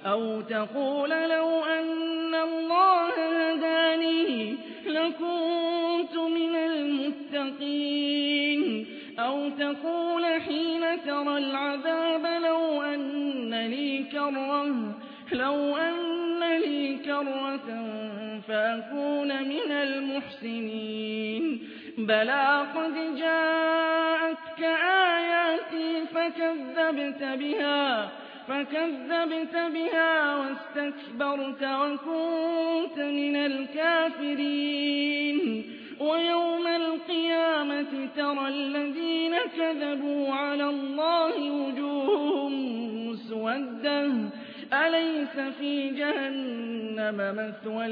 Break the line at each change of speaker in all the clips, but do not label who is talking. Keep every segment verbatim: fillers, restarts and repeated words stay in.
أو تقول لو أن الله هداني لكنت من المتقين أو تقول حين ترى العذاب لو أن لي كرة لو أن لي كرة فأكون من المحسنين بلى قد جاءتك آياتي فكذبت بها فكذبت بها واستكبرت وكنت من الكافرين ويوم القيامة ترى الذين كذبوا على الله وجوههم مسودة أليس في جهنم مثوى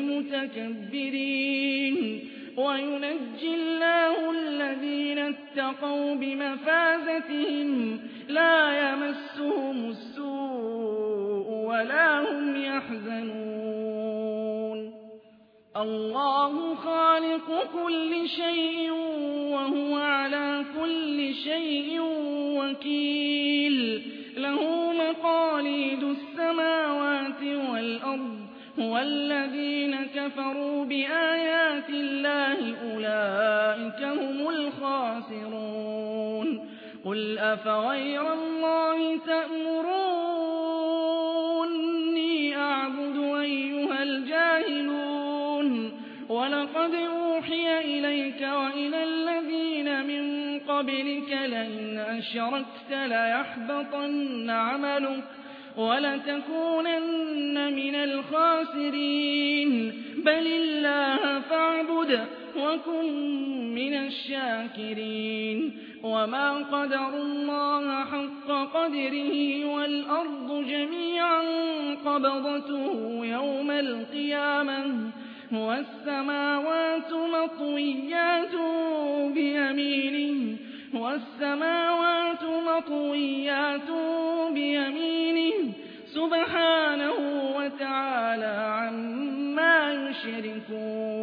للمتكبرين وينجي الله الذين اتقوا بمفازتهم لا يمسهم السوء ولا هم يحزنون الله خالق كل شيء وهو على كل شيء وكيل له مقاليد السماوات والأرض والذين كفروا بآيات الله أولئك هم الخاسرون قل أفغير الله تأمروني أعبد أيها الجاهلون ولقد أوحي إليك وإلى الذين من قبلك لئن أشركت ليحبطن عملك ولتكونن من الخاسرين بل الله فاعبد وكن من الشاكرين وما قدروا الله حق قدره والأرض جميعا قبضته يوم القيامة والسماوات مطويات بيمينه والسماوات مطويات بيمينه سبحانه وتعالى عما يشركون